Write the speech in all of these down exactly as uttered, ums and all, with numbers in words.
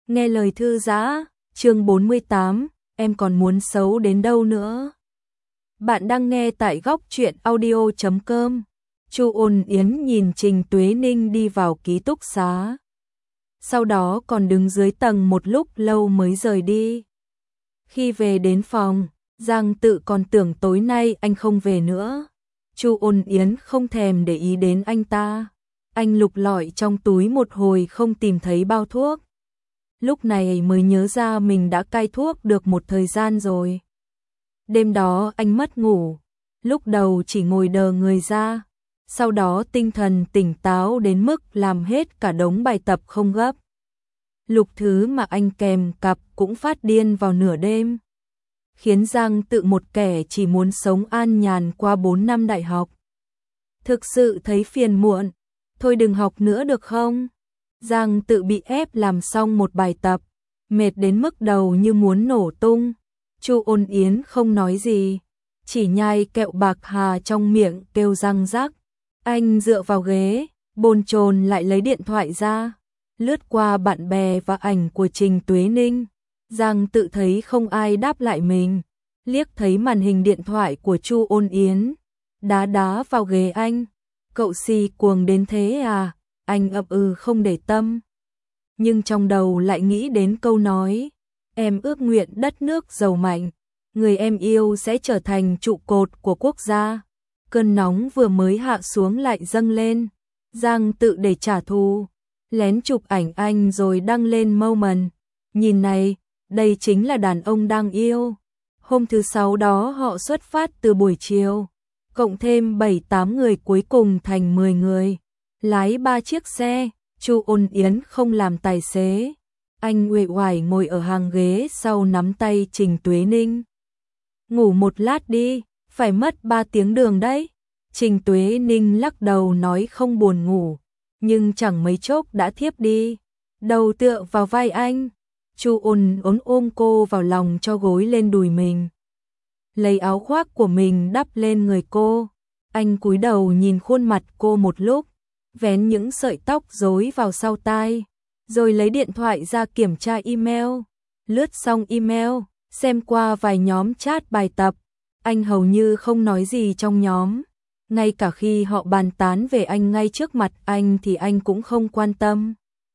Nghe lời thư giã, chương bốn mươi tám, em còn muốn xấu đến đâu nữa. Bạn đang nghe tại góc truyện audio chấm com. Chu Ôn Yến nhìn Trình Tuế Ninh đi vào ký túc xá. Sau đó còn đứng dưới tầng một lúc lâu mới rời đi. Khi về đến phòng, Giang Tự còn tưởng tối nay anh không về nữa. Chu Ôn Yến không thèm để ý đến anh ta. Anh lục lọi trong túi một hồi không tìm thấy bao thuốc. Lúc này mới nhớ ra mình đã cai thuốc được một thời gian rồi. Đêm đó anh mất ngủ, lúc đầu chỉ ngồi đờ người ra, sau đó tinh thần tỉnh táo đến mức làm hết cả đống bài tập không gấp. Lục thứ mà anh kèm cặp cũng phát điên vào nửa đêm, khiến Giang Tự một kẻ chỉ muốn sống an nhàn qua bốn năm đại học. Thực sự thấy phiền muộn, thôi đừng học nữa được không? Giang Tự bị ép làm xong một bài tập, mệt đến mức đầu như muốn nổ tung. Chu Ôn Yến không nói gì, chỉ nhai kẹo bạc hà trong miệng kêu răng rắc. Anh dựa vào ghế, bồn chồn lại lấy điện thoại ra, lướt qua bạn bè và ảnh của Trình Tuế Ninh. Giang Tự thấy không ai đáp lại mình, liếc thấy màn hình điện thoại của Chu Ôn Yến, đá đá vào ghế anh. Cậu si cuồng đến thế à? Anh ậm ừ không để tâm. Nhưng trong đầu lại nghĩ đến câu nói, em ước nguyện đất nước giàu mạnh, người em yêu sẽ trở thành trụ cột của quốc gia. Cơn nóng vừa mới hạ xuống lại dâng lên. Giang Tự để trả thù, lén chụp ảnh anh rồi đăng lên Moment. Nhìn này, đây chính là đàn ông đang yêu. Hôm thứ sáu đó họ xuất phát từ buổi chiều, cộng thêm bảy tám người cuối cùng thành mười người. Lái ba chiếc xe, Chu Ôn Yến không làm tài xế. Anh uể oải ngồi ở hàng ghế sau nắm tay Trình Tuế Ninh. Ngủ một lát đi, phải mất ba tiếng đường đấy. Trình Tuế Ninh lắc đầu nói không buồn ngủ, nhưng chẳng mấy chốc đã thiếp đi. Đầu tựa vào vai anh, Chu Ôn Yến ôm cô vào lòng cho gối lên đùi mình. Lấy áo khoác của mình đắp lên người cô. Anh cúi đầu nhìn khuôn mặt cô một lúc, vén những sợi tóc rối vào sau tai, rồi lấy điện thoại ra kiểm tra email. Lướt xong email, xem qua vài nhóm chat bài tập, anh hầu như không nói gì trong nhóm. Ngay cả khi họ bàn tán về anh ngay trước mặt anh thì anh cũng không quan tâm.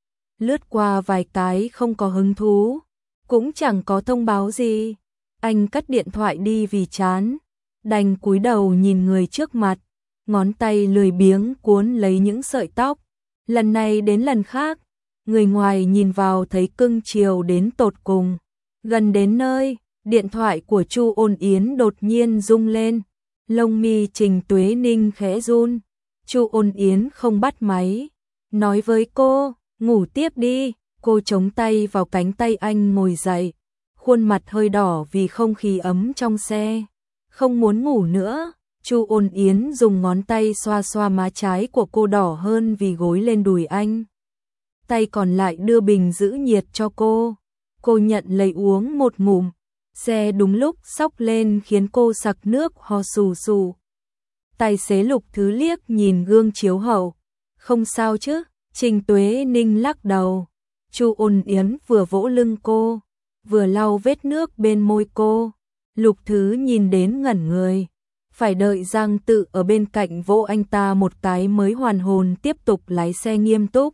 Lướt qua vài cái không có hứng thú, cũng chẳng có thông báo gì. Anh cất điện thoại đi vì chán, đành cúi đầu nhìn người trước mặt. Ngón tay lười biếng cuốn lấy những sợi tóc. Lần này đến lần khác, người ngoài nhìn vào thấy cưng chiều đến tột cùng. Gần đến nơi, điện thoại của Chu Ôn Yến đột nhiên rung lên. Lông mi Trình Tuế Ninh khẽ run. Chu Ôn Yến không bắt máy, nói với cô, ngủ tiếp đi. Cô chống tay vào cánh tay anh ngồi dậy, khuôn mặt hơi đỏ vì không khí ấm trong xe. Không muốn ngủ nữa. Chu Ôn Yến dùng ngón tay xoa xoa má trái của cô đỏ hơn vì gối lên đùi anh. Tay còn lại đưa bình giữ nhiệt cho cô. Cô nhận lấy uống một ngụm. Xe đúng lúc xóc lên khiến cô sặc nước ho sù sù. Tài xế Lục Thứ liếc nhìn gương chiếu hậu. Không sao chứ? Trình Tuế Ninh lắc đầu. Chu Ôn Yến vừa vỗ lưng cô, vừa lau vết nước bên môi cô. Lục Thứ nhìn đến ngẩn người. Phải đợi Giang Tự ở bên cạnh vỗ anh ta một cái mới hoàn hồn tiếp tục lái xe nghiêm túc.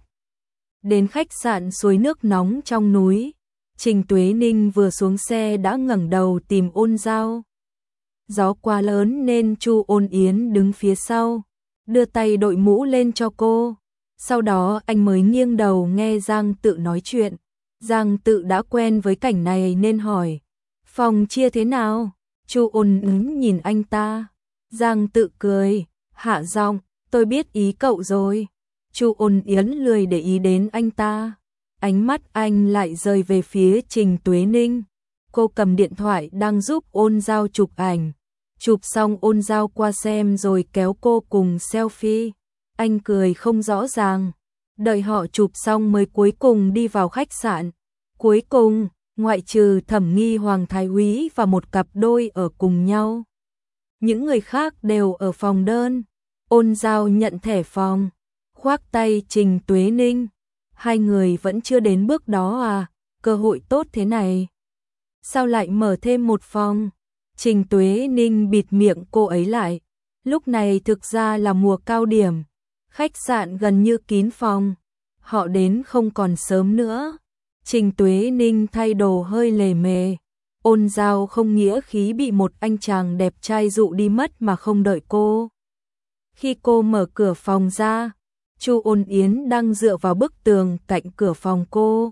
Đến khách sạn suối nước nóng trong núi, Trình Tuế Ninh vừa xuống xe đã ngẩng đầu tìm Ôn Giao. Gió quá lớn nên Chu Ôn Yến đứng phía sau, đưa tay đội mũ lên cho cô. Sau đó anh mới nghiêng đầu nghe Giang Tự nói chuyện. Giang Tự đã quen với cảnh này nên hỏi, phòng chia thế nào? Chu Ôn Yến nhìn anh ta. Giang Tự cười, hạ giọng, tôi biết ý cậu rồi. Chu Ôn Yến lười để ý đến anh ta. Ánh mắt anh lại rơi về phía Trình Tuế Ninh. Cô cầm điện thoại đang giúp Ôn Giao chụp ảnh. Chụp xong Ôn Giao qua xem rồi kéo cô cùng selfie. Anh cười không rõ ràng. Đợi họ chụp xong mới cuối cùng đi vào khách sạn. Cuối cùng, ngoại trừ Thẩm Nghi Hoàng Thái Úy và một cặp đôi ở cùng nhau, những người khác đều ở phòng đơn. Ôn Giao nhận thẻ phòng, khoác tay Trình Tuế Ninh. Hai người vẫn chưa đến bước đó à? cơ hội tốt thế này. Sao lại mở thêm một phòng? Trình Tuế Ninh bịt miệng cô ấy lại. Lúc này thực ra là mùa cao điểm. Khách sạn gần như kín phòng. Họ đến không còn sớm nữa. Trình Tuế Ninh thay đồ hơi lề mề. Ôn Giao không nghĩa khí bị một anh chàng đẹp trai dụ đi mất mà không đợi cô. Khi cô mở cửa phòng ra, Chu Ôn Yến đang dựa vào bức tường cạnh cửa phòng cô.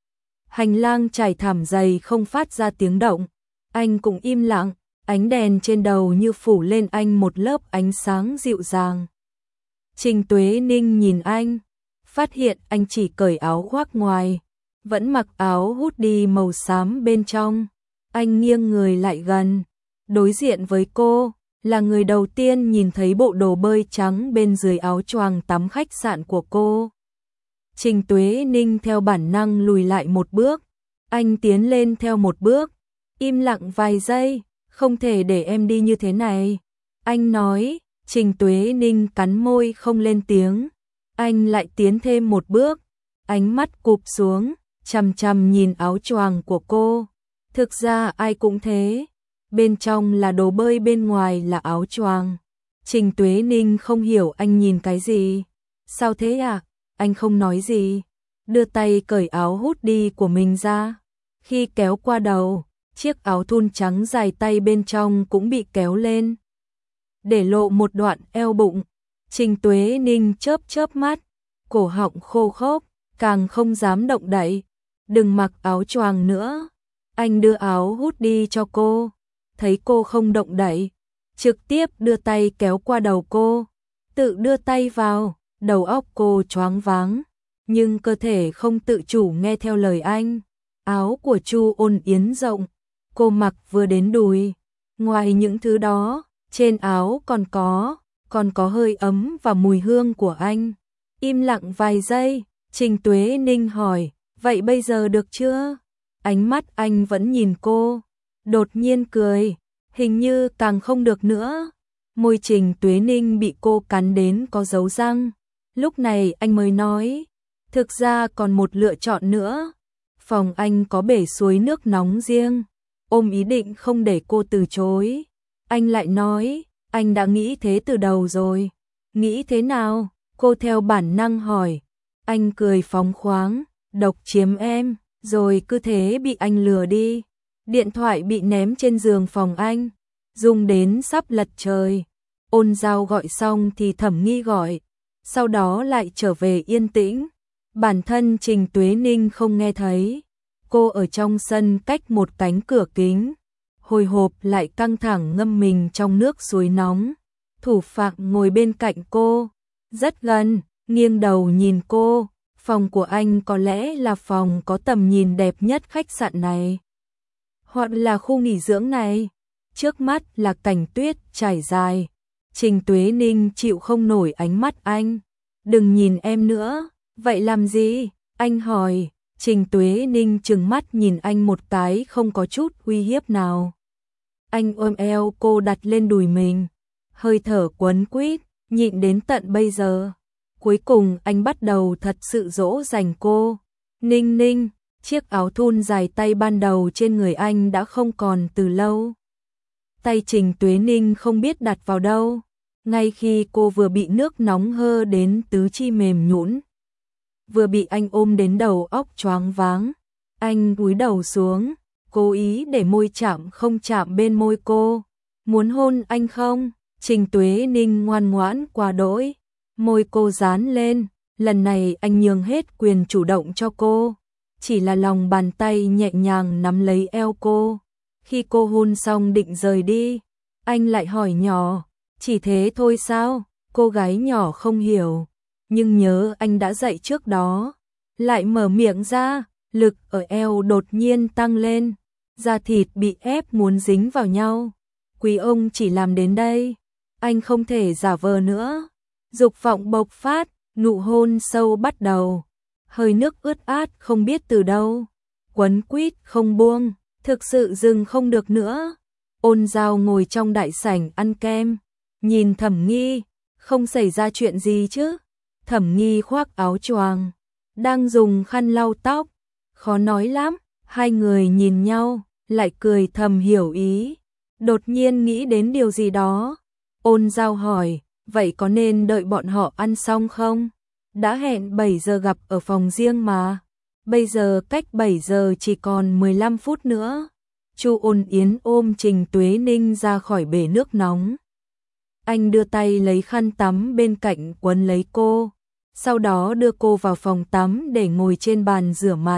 Hành lang trải thảm dày không phát ra tiếng động. Anh cũng im lặng, ánh đèn trên đầu như phủ lên anh một lớp ánh sáng dịu dàng. Trình Tuế Ninh nhìn anh, phát hiện anh chỉ cởi áo khoác ngoài, vẫn mặc áo hoodie màu xám bên trong. Anh nghiêng người lại gần, đối diện với cô, là người đầu tiên nhìn thấy bộ đồ bơi trắng bên dưới áo choàng tắm khách sạn của cô. Trình Tuế Ninh theo bản năng lùi lại một bước, anh tiến lên theo một bước, im lặng vài giây, không thể để em đi như thế này. Anh nói, Trình Tuế Ninh cắn môi không lên tiếng, anh lại tiến thêm một bước, ánh mắt cụp xuống, chằm chằm nhìn áo choàng của cô. Thực ra ai cũng thế, bên trong là đồ bơi, bên ngoài là áo choàng. Trình Tuế Ninh không hiểu anh nhìn cái gì. Sao thế à? Anh không nói gì, đưa tay cởi áo hoodie của mình ra. Khi kéo qua đầu, chiếc áo thun trắng dài tay bên trong cũng bị kéo lên, để lộ một đoạn eo bụng. Trình Tuế Ninh chớp chớp mắt, cổ họng khô khốc, càng không dám động đậy. Đừng mặc áo choàng nữa. Anh đưa áo hoodie cho cô, thấy cô không động đậy, trực tiếp đưa tay kéo qua đầu cô, tự đưa tay vào, đầu óc cô choáng váng, nhưng cơ thể không tự chủ nghe theo lời anh. Áo của Chu Ôn Yến rộng, cô mặc vừa đến đùi. Ngoài những thứ đó, trên áo còn có, còn có hơi ấm và mùi hương của anh. Im lặng vài giây, Trình Tuế Ninh hỏi, vậy bây giờ được chưa? Ánh mắt anh vẫn nhìn cô, đột nhiên cười, hình như càng không được nữa. Môi Trình Tuế Ninh bị cô cắn đến có dấu răng. Lúc này anh mới nói, thực ra còn một lựa chọn nữa. Phòng anh có bể suối nước nóng riêng. Ôm ý định không để cô từ chối. Anh lại nói, anh đã nghĩ thế từ đầu rồi. Nghĩ thế nào? Cô theo bản năng hỏi. Anh cười phóng khoáng, độc chiếm em, rồi cứ thế bị anh lừa đi. Điện thoại bị ném trên giường phòng anh, rung đến sắp lật trời. Ôn Giao gọi xong thì Thẩm Nghi gọi, sau đó lại trở về yên tĩnh. Bản thân Trình Tuế Ninh không nghe thấy. Cô ở trong sân cách một cánh cửa kính, hồi hộp lại căng thẳng ngâm mình trong nước suối nóng. Thủ Phạm ngồi bên cạnh cô, rất gần, nghiêng đầu nhìn cô. Phòng của anh có lẽ là phòng có tầm nhìn đẹp nhất khách sạn này, hoặc là khu nghỉ dưỡng này. Trước mắt là cảnh tuyết trải dài. Trình Tuế Ninh chịu không nổi ánh mắt anh. Đừng nhìn em nữa. Vậy làm gì? Anh hỏi. Trình Tuế Ninh trừng mắt nhìn anh một cái không có chút uy hiếp nào. Anh ôm eo cô đặt lên đùi mình, hơi thở quấn quýt, nhịn đến tận bây giờ. Cuối cùng anh bắt đầu thật sự dỗ dành cô. Ninh Ninh, chiếc áo thun dài tay ban đầu trên người anh đã không còn từ lâu. Tay Trình Tuế Ninh không biết đặt vào đâu, ngay khi cô vừa bị nước nóng hơ đến tứ chi mềm nhũn, vừa bị anh ôm đến đầu óc choáng váng. Anh cúi đầu xuống, cố ý để môi chạm không chạm bên môi cô. Muốn hôn anh không? Trình Tuế Ninh ngoan ngoãn quá đỗi. Môi cô dán lên, lần này anh nhường hết quyền chủ động cho cô. Chỉ là lòng bàn tay nhẹ nhàng nắm lấy eo cô. Khi cô hôn xong định rời đi, anh lại hỏi nhỏ, chỉ thế thôi sao? Cô gái nhỏ không hiểu, nhưng nhớ anh đã dạy trước đó. Lại mở miệng ra, lực ở eo đột nhiên tăng lên, da thịt bị ép muốn dính vào nhau. Quý ông chỉ làm đến đây, anh không thể giả vờ nữa. Dục vọng bộc phát, nụ hôn sâu bắt đầu. Hơi nước ướt át không biết từ đâu, quấn quýt không buông, thực sự dừng không được nữa. Ôn Giao ngồi trong đại sảnh ăn kem, nhìn Thẩm Nghi, không xảy ra chuyện gì chứ? Thẩm Nghi khoác áo choàng, đang dùng khăn lau tóc, khó nói lắm. Hai người nhìn nhau, lại cười thầm hiểu ý. Đột nhiên nghĩ đến điều gì đó. Ôn Giao hỏi, vậy có nên đợi bọn họ ăn xong không? Đã hẹn bảy giờ gặp ở phòng riêng mà. Bây giờ cách bảy giờ chỉ còn mười lăm phút nữa. Chu Ôn Yến ôm Trình Tuế Ninh ra khỏi bể nước nóng. Anh đưa tay lấy khăn tắm bên cạnh quấn lấy cô, sau đó đưa cô vào phòng tắm để ngồi trên bàn rửa mặt.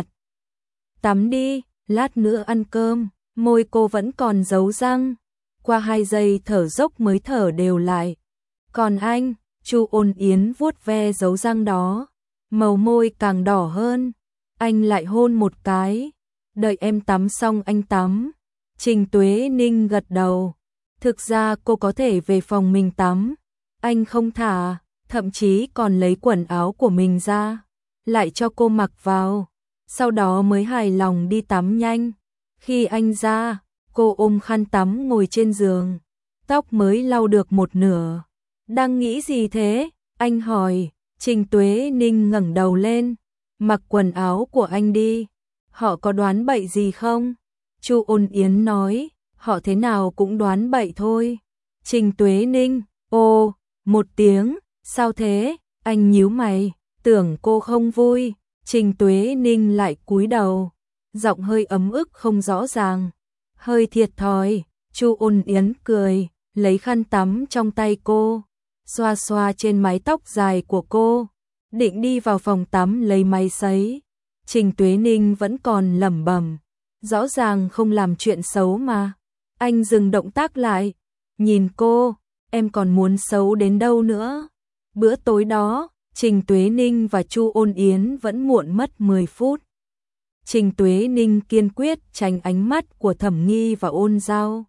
Tắm đi, lát nữa ăn cơm. Môi cô vẫn còn dấu răng. Qua hai giây thở dốc mới thở đều lại. Còn anh, Chu Ôn Yến vuốt ve dấu răng đó, màu môi càng đỏ hơn. Anh lại hôn một cái. Đợi em tắm xong anh tắm. Trình Tuế Ninh gật đầu. Thực ra cô có thể về phòng mình tắm. Anh không thả, thậm chí còn lấy quần áo của mình ra, lại cho cô mặc vào. Sau đó mới hài lòng đi tắm nhanh. Khi anh ra, cô ôm khăn tắm ngồi trên giường. Tóc mới lau được một nửa. Đang nghĩ gì thế? Anh hỏi. Trình Tuế Ninh ngẩng đầu lên. Mặc quần áo của anh đi. Họ có đoán bậy gì không? Chu Ôn Yến nói. Họ thế nào cũng đoán bậy thôi. Trình Tuế Ninh. Ồ, một tiếng. Sao thế? Anh nhíu mày. Tưởng cô không vui. Trình Tuế Ninh lại cúi đầu. Giọng hơi ấm ức không rõ ràng. Hơi thiệt thòi. Chu Ôn Yến cười, lấy khăn tắm trong tay cô, xoa xoa trên mái tóc dài của cô, định đi vào phòng tắm lấy máy sấy. Trình Tuế Ninh vẫn còn lẩm bẩm, rõ ràng không làm chuyện xấu mà. Anh dừng động tác lại, nhìn cô, em còn muốn xấu đến đâu nữa? Bữa tối đó, Trình Tuế Ninh và Chu Ôn Yến vẫn muộn mất mười phút. Trình Tuế Ninh kiên quyết tránh ánh mắt của Thẩm Nghi và Ôn Giao.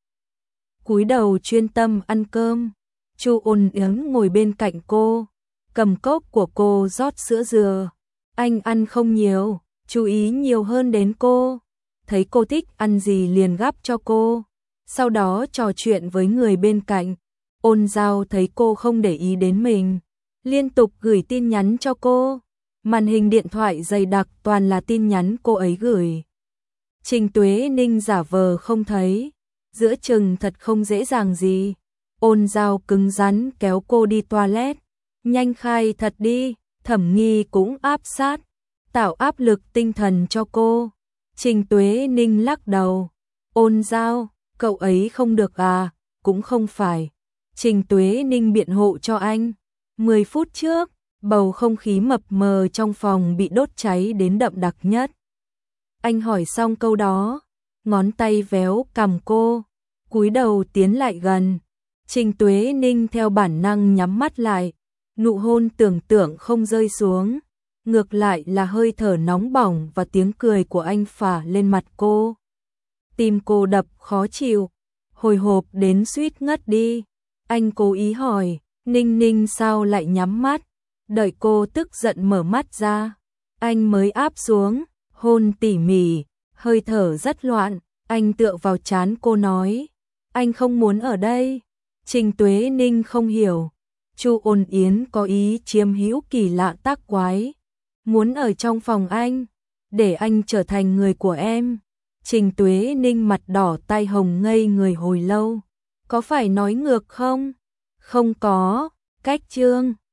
Cúi đầu chuyên tâm ăn cơm. Chu Ôn Yến ngồi bên cạnh cô, cầm cốc của cô rót sữa dừa. Anh ăn không nhiều, chú ý nhiều hơn đến cô. Thấy cô thích ăn gì liền gắp cho cô. Sau đó trò chuyện với người bên cạnh. Ôn Giao thấy cô không để ý đến mình, liên tục gửi tin nhắn cho cô. Màn hình điện thoại dày đặc toàn là tin nhắn cô ấy gửi. Trình Tuế Ninh giả vờ không thấy. Giữa chừng thật không dễ dàng gì. Ôn Giao cứng rắn kéo cô đi toilet. Nhanh khai thật đi. Thẩm Nghi cũng áp sát, tạo áp lực tinh thần cho cô. Trình Tuế Ninh lắc đầu. Ôn Giao, cậu ấy không được à? Cũng không phải. Trình Tuế Ninh biện hộ cho anh. Mười phút trước, bầu không khí mập mờ trong phòng bị đốt cháy đến đậm đặc nhất. Anh hỏi xong câu đó, ngón tay véo cằm cô, cúi đầu tiến lại gần. Trình Tuế Ninh theo bản năng nhắm mắt lại, nụ hôn tưởng tượng không rơi xuống, ngược lại là hơi thở nóng bỏng và tiếng cười của anh phả lên mặt cô. Tim cô đập khó chịu, hồi hộp đến suýt ngất đi. Anh cố ý hỏi, Ninh Ninh sao lại nhắm mắt? Đợi cô tức giận mở mắt ra, anh mới áp xuống, hôn tỉ mỉ, hơi thở rất loạn. Anh tựa vào trán cô nói, anh không muốn ở đây. Trình Tuế Ninh không hiểu, Chu Ôn Yến có ý chiếm hữu kỳ lạ tác quái, muốn ở trong phòng anh, để anh trở thành người của em. Trình Tuế Ninh mặt đỏ tai hồng ngây người hồi lâu. Có phải nói ngược không? Không có, cách chương.